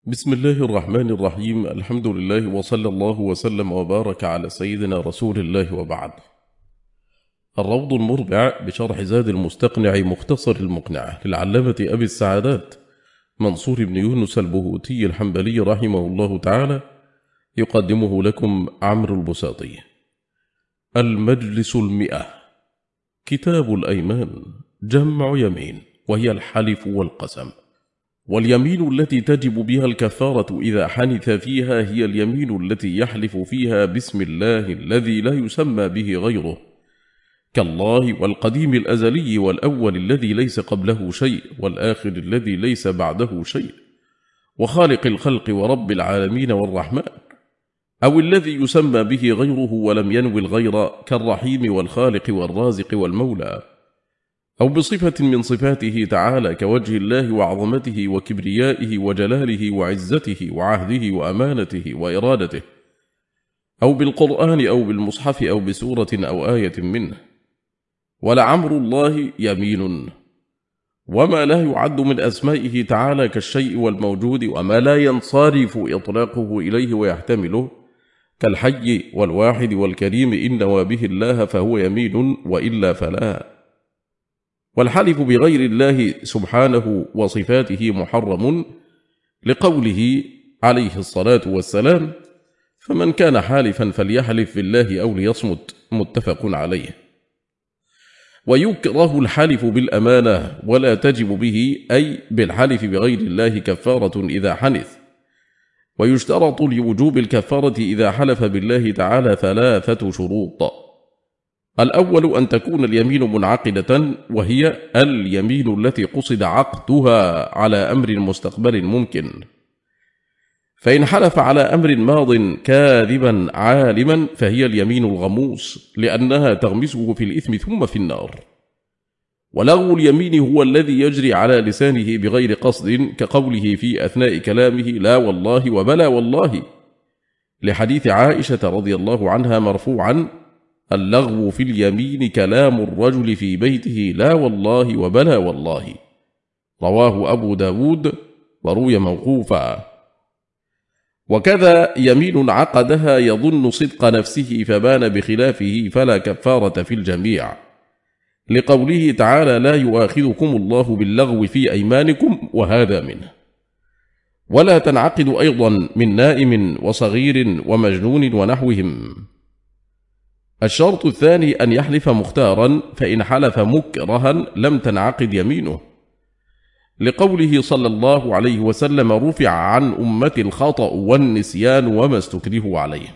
بسم الله الرحمن الرحيم. الحمد لله وصلى الله وسلم وبارك على سيدنا رسول الله وبعد. الروض المربع بشرح زاد المستقنع مختصر المقنع للعلامة أبي السعادات منصور بن يونس البهوتي الحنبلي رحمه الله تعالى، يقدمه لكم عمرو البساطي. المجلس 100. كتاب الأيمان جمع يمين، وهي الحلف والقسم. واليمين التي تجب بها الكفارة إذا حنث فيها هي اليمين التي يحلف فيها باسم الله الذي لا يسمى به غيره، كالله والقديم الأزلي والأول الذي ليس قبله شيء والآخر الذي ليس بعده شيء، وخالق الخلق ورب العالمين والرحمن، أو الذي يسمى به غيره ولم ينوي الغير، كالرحيم والخالق والرازق والمولى، أو بصفة من صفاته تعالى كوجه الله وعظمته وكبريائه وجلاله وعزته وعهده وأمانته وإرادته، أو بالقرآن أو بالمصحف أو بسورة أو آية منه. ولعمر الله يمين، وما لا يعد من أسمائه تعالى كالشيء والموجود، وما لا ينصرف إطلاقه إليه ويحتمله، كالحي والواحد والكريم، إن نوى به الله فهو يمين وإلا فلا. والحلف بغير الله سبحانه وصفاته محرم، لقوله عليه الصلاة والسلام: فمن كان حالفا فليحلف بالله أو ليصمت، متفق عليه. ويكره الحلف بالأمانة، ولا تجب به أي بالحلف بغير الله كفارة إذا حنث. ويشترط لوجوب الكفارة إذا حلف بالله تعالى 3 شروط: الأول أن تكون اليمين منعقدة، وهي اليمين التي قصد عقدها على أمر مستقبل ممكن، فإن حلف على أمر ماض كاذبا عالما فهي اليمين الغموس، لأنها تغمسه في الإثم ثم في النار. ولغو اليمين هو الذي يجري على لسانه بغير قصد، كقوله في أثناء كلامه: لا والله وبلا والله، لحديث عائشة رضي الله عنها مرفوعا: اللغو في اليمين كلام الرجل في بيته لا والله وبلا والله، رواه أبو داود وروي موقوفا. وكذا يمين عقدها يظن صدق نفسه فبان بخلافه فلا كفارة في الجميع، لقوله تعالى: لا يؤاخذكم الله باللغو في أيمانكم، وهذا منه. ولا تنعقد أيضا من نائم وصغير ومجنون ونحوهم. الشرط الثاني أن يحلف مختارا، فإن حلف مكرها لم تنعقد يمينه، لقوله صلى الله عليه وسلم: رفع عن أمتي الخطأ والنسيان وما استكرهوا عليه.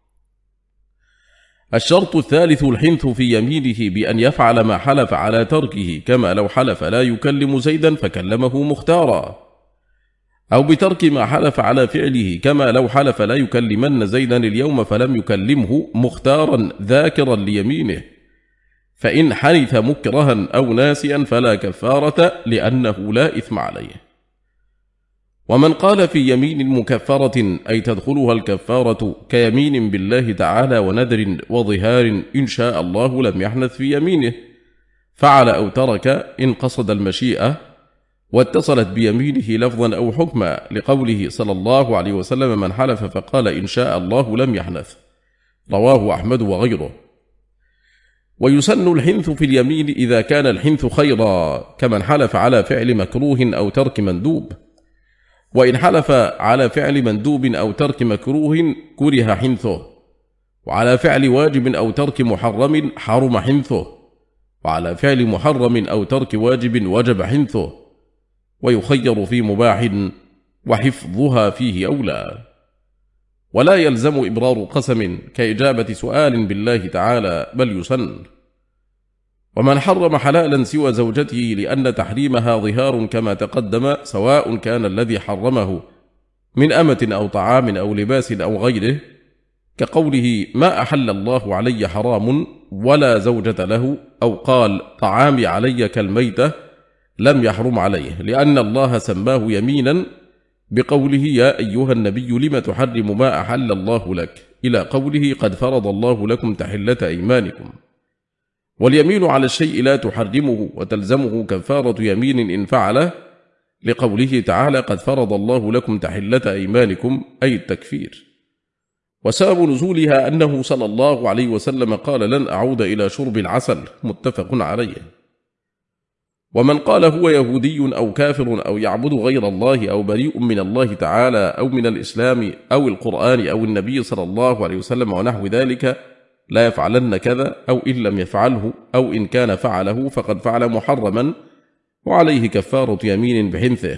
الشرط الثالث الحنث في يمينه بأن يفعل ما حلف على تركه، كما لو حلف لا يكلم زيدا فكلمه مختارا، أو بترك ما حلف على فعله، كما لو حلف لا يكلمن زيدا اليوم فلم يكلمه مختارا ذاكرا ليمينه، فإن حنث مكرها أو ناسيا فلا كفارة، لأنه لا إثم عليه. ومن قال في يمين مكفرة أي تدخلها الكفارة كيمين بالله تعالى ونذر وظهار إن شاء الله لم يحنث في يمينه، فعل أو ترك إن قصد المشيئة، واتصلت بيمينه لفظا أو حكما، لقوله صلى الله عليه وسلم: من حلف فقال إن شاء الله لم يحنث، رواه أحمد وغيره. ويسن الحنث في اليمين إذا كان الحنث خيرا، كمن حلف على فعل مكروه أو ترك مندوب، وإن حلف على فعل مندوب أو ترك مكروه كره حنثه، وعلى فعل واجب أو ترك محرم حرم حنثه، وعلى فعل محرم أو ترك واجب وجب حنثه، ويخير في مباح وحفظها فيه أولى. ولا يلزم إبرار قسم كإجابة سؤال بالله تعالى، بل يسن. ومن حرم حلالا سوى زوجته لأن تحريمها ظهار كما تقدم، سواء كان الذي حرمه من أمة أو طعام أو لباس أو غيره، كقوله: ما أحل الله علي حرام ولا زوجة له، أو قال: طعامي علي كالميتة، لم يحرم عليه، لأن الله سماه يمينا بقوله: يا أيها النبي لم تحرم ما أحل الله لك، إلى قوله: قد فرض الله لكم تحلة أيمانكم. واليمين على الشيء لا تحرمه، وتلزمه كفارة يمين إن فعله، لقوله تعالى قد فرض الله لكم تحلة أيمانكم أي التكفير. وسبب نزولها أنه صلى الله عليه وسلم قال لن أعود إلى شرب العسل، متفق عليه. ومن قال هو يهودي أو كافر أو يعبد غير الله أو بريء من الله تعالى أو من الإسلام أو القرآن أو النبي صلى الله عليه وسلم ونحو ذلك لا يفعلن كذا، أو إن لم يفعله أو إن كان فعله فقد فعل محرما وعليه كفارة يمين بحنثه.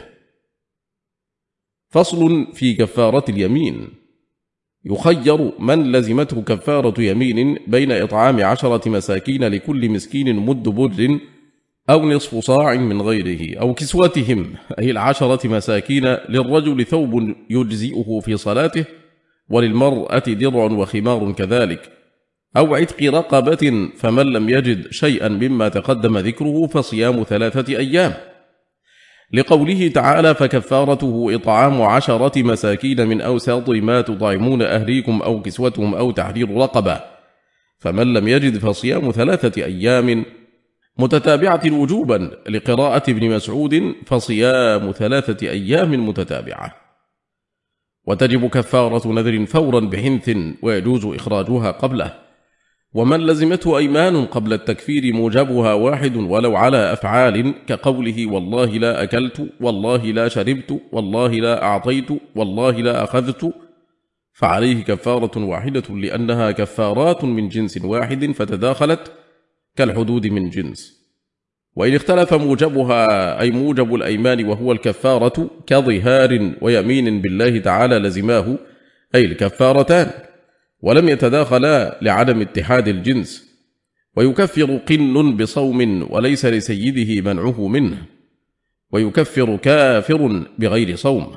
فصل في كفارة اليمين. يخير من لزمته كفارة يمين بين إطعام 10 مساكين لكل مسكين مد بر أو نصف صاع من غيره، أو كسوتهم أي 10 مساكين، للرجل ثوب يجزئه في صلاته، وللمرأة درع وخمار كذلك، أو عتق رقبة، فمن لم يجد شيئا مما تقدم ذكره فصيام 3 أيام، لقوله تعالى فكفارته إطعام 10 مساكين من أوسط ما تطعمون أهليكم أو كسوتهم أو تحرير رقبة، فمن لم يجد فصيام 3 أيام متتابعة وجوبا، لقراءة ابن مسعود فصيام 3 أيام متتابعة. وتجب كفارة نذر فورا بحنث ويجوز إخراجها قبله. ومن لزمته أيمان قبل التكفير موجبها واحد ولو على أفعال كقوله والله لا أكلت، والله لا شربت، والله لا أعطيت، والله لا أخذت، فعليه كفارة واحدة لأنها كفارات من جنس واحد فتداخلت كالحدود من جنس. وإن اختلف موجبها أي موجب الأيمان وهو الكفارة كظهار ويمين بالله تعالى لزماه أي الكفارتان، ولم يتداخلا لعدم اتحاد الجنس. ويكفر قن بصوم وليس لسيده منعه منه، ويكفر كافر بغير صوم.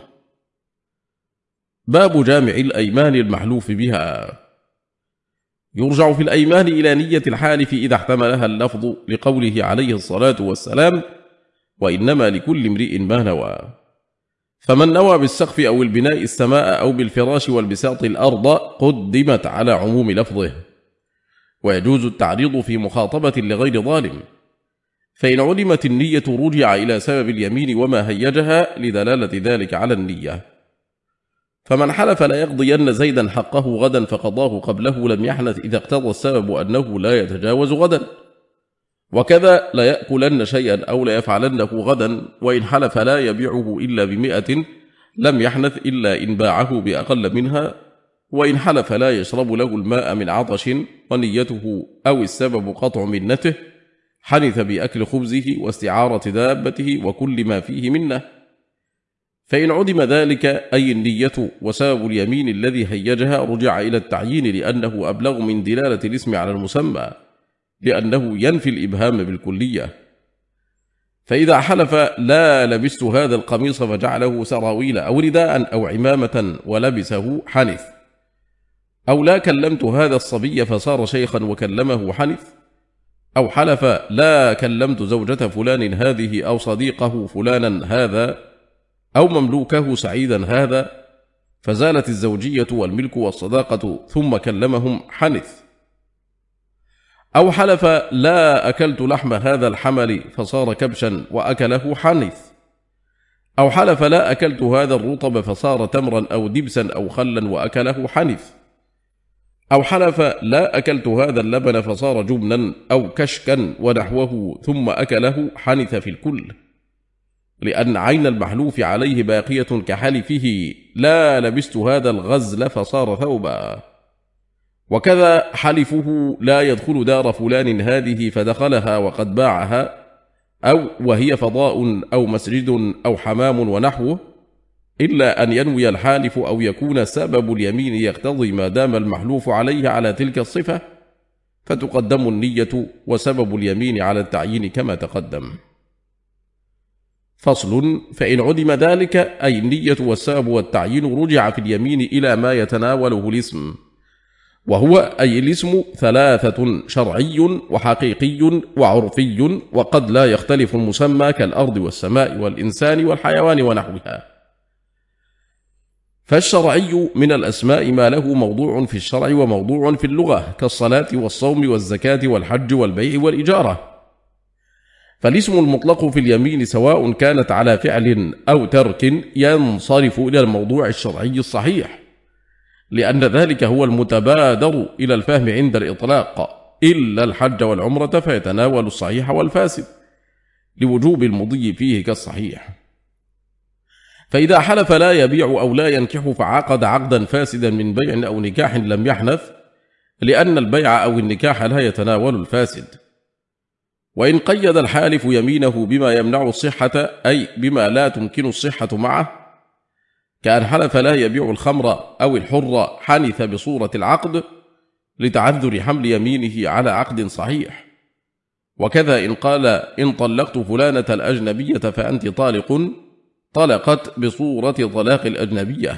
باب جامع الأيمان المحلوف بها. يرجع في الأيمان إلى نية الحالف إذا احتملها اللفظ، لقوله عليه الصلاة والسلام وإنما لكل امرئ ما نوى. فمن نوى بالسقف أو البناء السماء أو بالفراش والبساط الأرض قدمت على عموم لفظه. ويجوز التعريض في مخاطبة لغير ظالم، فإن علمت النية رجع إلى سبب اليمين وما هيجها لدلالة ذلك على النية. فمن حلف لا يقضين زيدا حقه غدا فقضاه قبله لم يحنث إذا اقتضى السبب أنه لا يتجاوز غدا. وكذا لا يأكلن شيئا أو لا يفعلنه غدا، وإن حلف لا يبيعه إلا ب100 لم يحنث إلا إن باعه بأقل منها. وإن حلف لا يشرب له الماء من عطش ونيته أو السبب قطع منته حنث بأكل خبزه واستعارة دابته وكل ما فيه منه. فإن عدم ذلك أي النية وسبب اليمين الذي هيجها رجع إلى التعيين، لأنه أبلغ من دلالة الاسم على المسمى، لأنه ينفي الإبهام بالكلية. فإذا حلف لا لبست هذا القميص فجعله سراويل أو رداء أو عمامة ولبسه حنث، أو لا كلمت هذا الصبي فصار شيخا وكلمه حنث، أو حلف لا كلمت زوجة فلان هذه أو صديقه فلانا هذا أو مملوكه سعيدا هذا، فزالت الزوجية والملك والصداقة ثم كلمهم حنث. أو حلف لا أكلت لحم هذا الحمل فصار كبشا وأكله حنث، أو حلف لا أكلت هذا الرطب فصار تمرا أو دبسا أو خلا وأكله حنث، أو حلف لا أكلت هذا اللبن فصار جبنا أو كشكا ونحوه ثم أكله حنث في الكل، لأن عين المحلوف عليه باقية كحلفه لا لبست هذا الغزل فصار ثوبا. وكذا حلفه لا يدخل دار فلان هذه فدخلها وقد باعها، أو وهي فضاء أو مسجد أو حمام ونحوه، إلا أن ينوي الحالف أو يكون سبب اليمين يقتضي ما دام المحلوف عليه على تلك الصفة، فتقدم النية وسبب اليمين على التعيين كما تقدم. فصل. فإن عدم ذلك أي النية والسبب والتعيين رجع في اليمين إلى ما يتناوله الاسم، وهو أي الاسم 3: شرعي وحقيقي وعرفي، وقد لا يختلف المسمى كالأرض والسماء والإنسان والحيوان ونحوها. فالشرعي من الأسماء ما له موضوع في الشرع وموضوع في اللغة، كالصلاة والصوم والزكاة والحج والبيع والإجارة. فالاسم المطلق في اليمين سواء كانت على فعل أو ترك ينصرف إلى الموضوع الشرعي الصحيح، لأن ذلك هو المتبادر إلى الفهم عند الإطلاق، إلا الحج والعمرة فيتناول الصحيح والفاسد لوجوب المضي فيه كالصحيح. فإذا حلف لا يبيع أو لا ينكح فعقد عقدا فاسدا من بيع أو نكاح لم يحنث، لأن البيع أو النكاح لا يتناول الفاسد. وإن قيد الحالف يمينه بما يمنع الصحة، أي بما لا تمكن الصحة معه، كأن حلف لا يبيع الخمر أو الحر، حنث بصورة العقد لتعذر حمل يمينه على عقد صحيح. وكذا إن قال إن طلقت فلانة الأجنبية فأنت طالق، طلقت بصورة طلاق الأجنبية.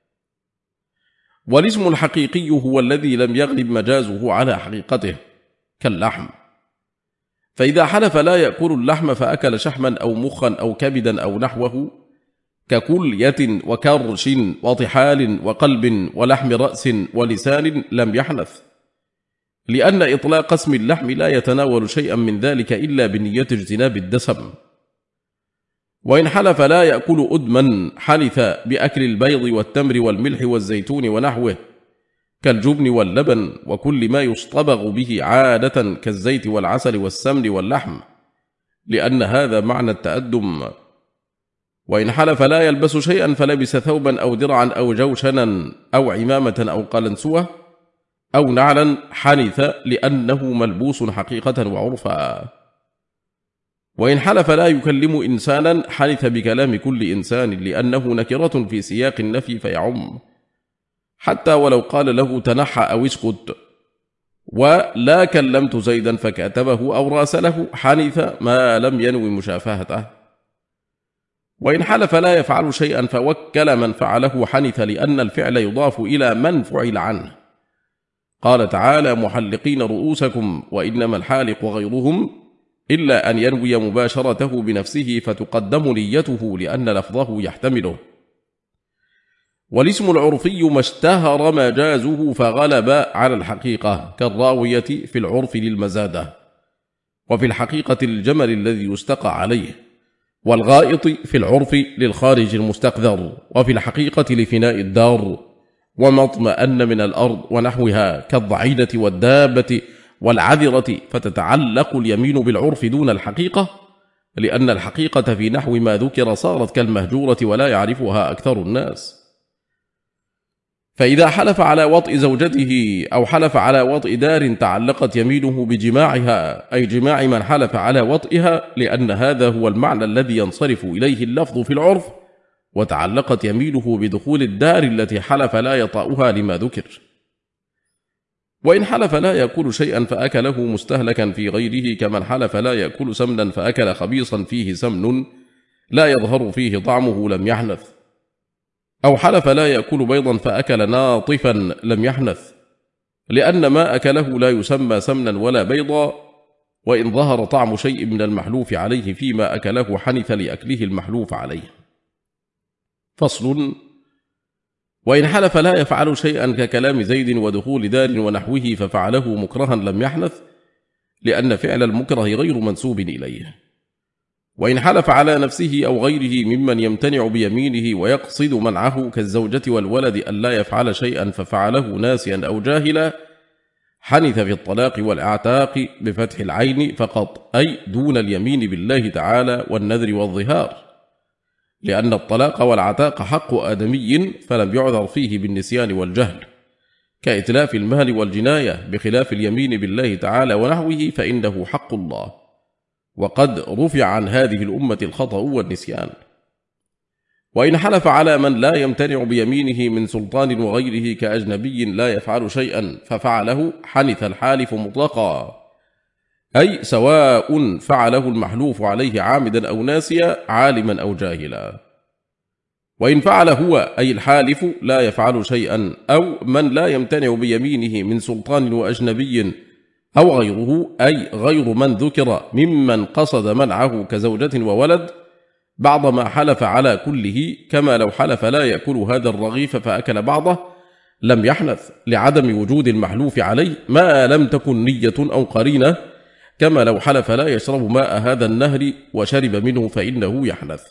والاسم الحقيقي هو الذي لم يغلب مجازه على حقيقته كاللحم، فإذا حلف لا يأكل اللحم فأكل شحما أو مخا أو كبدا أو نحوه ككلية وكرش وطحال وقلب ولحم رأس ولسان لم يحنث، لأن إطلاق اسم اللحم لا يتناول شيئا من ذلك إلا بنية اجتناب الدسم. وإن حلف لا يأكل أدما، حنث بأكل البيض والتمر والملح والزيتون ونحوه كالجبن واللبن وكل ما يصطبغ به عادة كالزيت والعسل والسمن واللحم، لأن هذا معنى التأدم. وإن حلف لا يلبس شيئا فلبس ثوبا أو درعا أو جوشنا أو عمامة أو قلنسوة أو نعلا، حنث لأنه ملبوس حقيقة وعرفا. وإن حلف لا يكلم إنسانا، حنث بكلام كل إنسان، لأنه نكرة في سياق النفي فيعم، حتى ولو قال له تنحى أو اسكت. ولا كلمت زيدا فكاتبه أو راسله، حنث ما لم ينوي مشافهته. وإن حلف لا يفعل شيئا فوكل من فعله، حنث لأن الفعل يضاف إلى من فعل عنه. قال تعالى محلقين رؤوسكم وإنما الحالق غيرهم، إلا أن ينوي مباشرته بنفسه فتقدم نيته لأن لفظه يحتمله. والاسم العرفي ما اشتهر مجازه فغلب على الحقيقة، كالراوية في العرف للمزادة، وفي الحقيقة الجمل الذي يستقى عليه، والغائط في العرف للخارج المستقذر، وفي الحقيقة لفناء الدار وما اطمأن من الأرض ونحوها كالضعينة والدابة والعذرة، فتتعلق اليمين بالعرف دون الحقيقة، لأن الحقيقة في نحو ما ذكر صارت كالمهجورة ولا يعرفها أكثر الناس. فإذا حلف على وطئ زوجته أو حلف على وطئ دار تعلقت يمينه بجماعها، أي جماع من حلف على وطئها، لأن هذا هو المعنى الذي ينصرف إليه اللفظ في العرف، وتعلقت يمينه بدخول الدار التي حلف لا يطأها لما ذكر. وإن حلف لا يأكل شيئا فأكله مستهلكا في غيره، كمن حلف لا يأكل سمنا فأكل خبيصا فيه سمن لا يظهر فيه طعمه لم يحنث، أو حلف لا يأكل بيضا فأكل ناطفا لم يحنث، لأن ما أكله لا يسمى سمنا ولا بيضا، وإن ظهر طعم شيء من المحلوف عليه فيما أكله حنث لأكله المحلوف عليه. فصل. وإن حلف لا يفعل شيئا ككلام زيد ودخول دار ونحوه ففعله مكرها لم يحنث، لأن فعل المكره غير منسوب إليه. وإن حلف على نفسه أو غيره ممن يمتنع بيمينه ويقصد منعه كالزوجة والولد أن لا يفعل شيئا ففعله ناسيا أو جاهلا، حنث في الطلاق والأعتاق بفتح العين فقط، أي دون اليمين بالله تعالى والنذر والظهار، لأن الطلاق والعتاق حق آدمي فلم يعذر فيه بالنسيان والجهل، كإتلاف المال والجناية، بخلاف اليمين بالله تعالى ونحوه فإنه حق الله، وقد رفع عن هذه الأمة الخطأ والنسيان. وإن حلف على من لا يمتنع بيمينه من سلطان وغيره كأجنبي لا يفعل شيئا ففعله، حنث الحالف مطلقا، أي سواء فعله المحلوف عليه عامدا أو ناسيا، عالما أو جاهلا. وإن فعل هو أي الحالف لا يفعل شيئا، أو من لا يمتنع بيمينه من سلطان وأجنبي أو غيره، أي غير من ذكر ممن قصد منعه كزوجة وولد، بعضما حلف على كله، كما لو حلف لا يأكل هذا الرغيف فأكل بعضه لم يحنث، لعدم وجود المحلوف عليه ما لم تكن نية أو قرينة كما لو حلف لا يشرب ماء هذا النهر وشرب منه فإنه يحنث.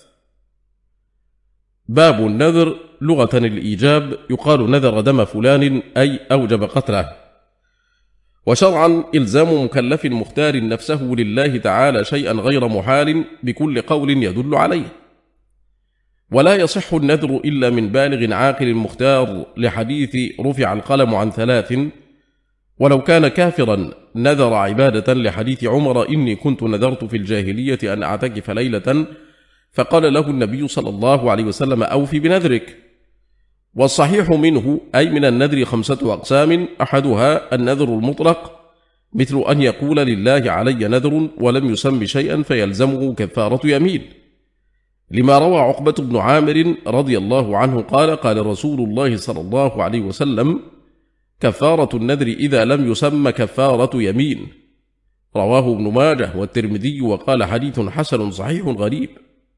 باب النذر. لغة الإيجاب، يقال نذر دم فلان أي أوجب قتله. وشرعا إلزام مكلف مختار نفسه لله تعالى شيئا غير محال بكل قول يدل عليه. ولا يصح النذر إلا من بالغ عاقل مختار، لحديث رفع القلم عن 3، ولو كان كافرا نذر عبادة، لحديث عمر إني كنت نذرت في الجاهلية أن أعتكف ليلة فقال له النبي صلى الله عليه وسلم أوف بنذرك. والصحيح منه أي من النذر 5 أقسام، أحدها النذر المطلق، مثل أن يقول لله علي نذر ولم يسم شيئا فيلزمه كفارة يمين، لما روى عقبة بن عامر رضي الله عنه قال قال رسول الله صلى الله عليه وسلم كفارة النذر إذا لم يسم كفارة يمين، رواه ابن ماجه والترمذي وقال حديث حسن صحيح غريب.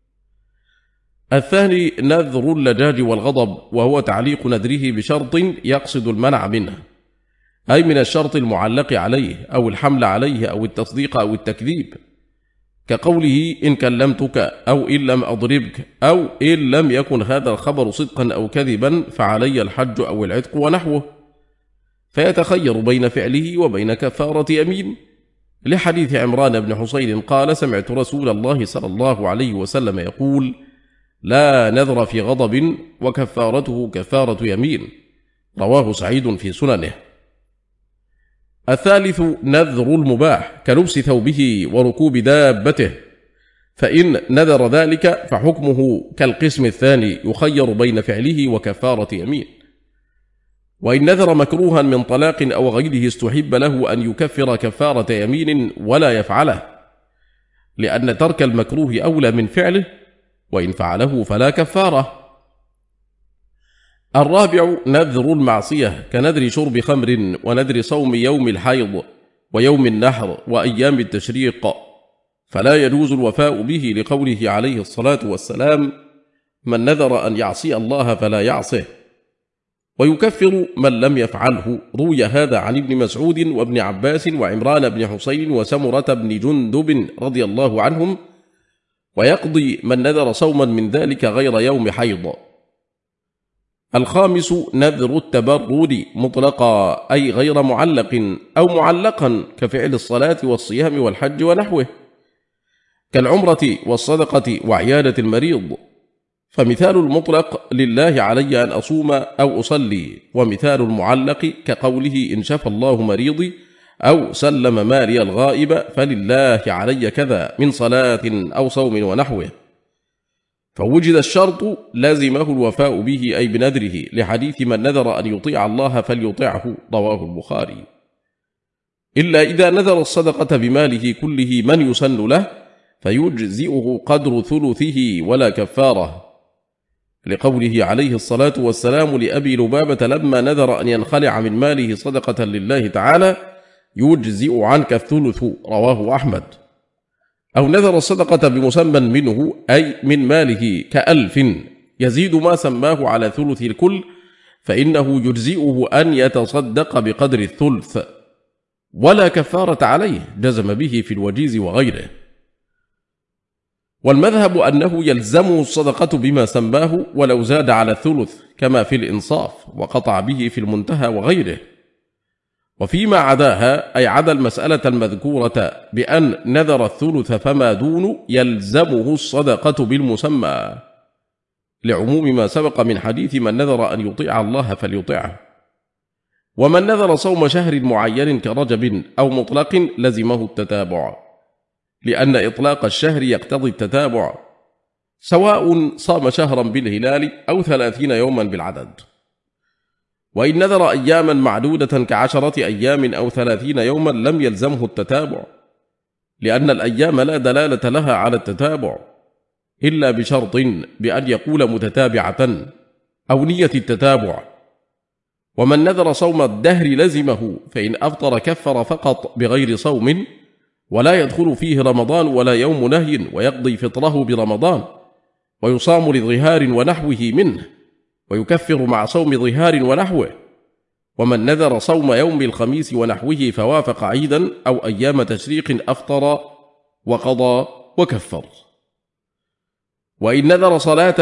الثاني نذر اللجاج والغضب، وهو تعليق نذره بشرط يقصد المنع منه، أي من الشرط المعلق عليه أو الحمل عليه أو التصديق أو التكذيب، كقوله إن كلمتك أو إن لم أضربك أو إن لم يكن هذا الخبر صدقا أو كذبا فعلي الحج أو العتق ونحوه، فيتخير بين فعله وبين كفارة يمين، لحديث عمران بن حصين قال سمعت رسول الله صلى الله عليه وسلم يقول لا نذر في غضب وكفارته كفارة يمين، رواه سعيد في سننه. الثالث نذر المباح، كلبس ثوبه وركوب دابته، فإن نذر ذلك فحكمه كالقسم الثاني، يخير بين فعله وكفارة يمين. وإن نذر مكروها من طلاق أو غيره استحب له أن يكفر كفارة يمين ولا يفعله، لأن ترك المكروه أولى من فعله، وإن فعله فلا كفارة. الرابع نذر المعصية، كنذر شرب خمر ونذر صوم يوم الحيض ويوم النحر وأيام التشريق، فلا يجوز الوفاء به، لقوله عليه الصلاة والسلام من نذر أن يعصي الله فلا يعصه، ويكفر من لم يفعله. روي هذا عن ابن مسعود وابن عباس وعمران بن حسين وسمرة بن جندب رضي الله عنهم، ويقضي من نذر صوما من ذلك غير يوم حيض. الخامس نذر التبرد مطلقا، أي غير معلق أو معلقا، كفعل الصلاة والصيام والحج ونحوه، كالعمرة والصدقة وعيادة المريض. فمثال المطلق لله علي أن أصوم أو أصلي، ومثال المعلق كقوله إن شفى الله مريضي أو سلم مالي الغائب فلله علي كذا من صلاة أو صوم ونحوه. فوجد الشرط لازمه الوفاء به أي بنذره، لحديث من نذر أن يطيع الله فليطيعه، رواه البخاري، إلا إذا نذر الصدقة بماله كله من يسن له فيجزئه قدر ثلثه ولا كفارة، لقوله عليه الصلاة والسلام لأبي لبابة لما نذر أن ينخلع من ماله صدقة لله تعالى يجزئ عنك الثلث، رواه أحمد. أو نذر الصدقة بمسمى منه أي من ماله ك1000 يزيد ما سماه على ثلث الكل، فإنه يجزئه أن يتصدق بقدر الثلث، ولا كفارة عليه، جزم به في الوجيز وغيره. والمذهب أنه يلزمه الصدقة بما سماه ولو زاد على الثلث، كما في الإنصاف، وقطع به في المنتهى وغيره. وفيما عداها أي عدا المسألة المذكورة بأن نذر الثلث فما دون يلزمه الصدقة بالمسمى، لعموم ما سبق من حديث من نذر أن يطيع الله فليطيعه. ومن نذر صوم شهر معين كرجب أو مطلق لزمه التتابع، لأن إطلاق الشهر يقتضي التتابع، سواء صام شهرا بالهلال أو 30 يوما بالعدد. وإن نذر أياما معدودة ك10 أيام أو 30 يوما لم يلزمه التتابع، لأن الأيام لا دلالة لها على التتابع إلا بشرط بأن يقول متتابعة أو نية التتابع. ومن نذر صوم الدهر لزمه، فإن أفطر كفر فقط بغير صوم، ولا يدخل فيه رمضان ولا يوم نهي، ويقضي فطره برمضان، ويصام لظهار ونحوه منه، ويكفر مع صوم ظهار ونحوه. ومن نذر صوم يوم الخميس ونحوه فوافق عيدا أو أيام تشريق أفطر وقضى وكفر. وإن نذر صلاة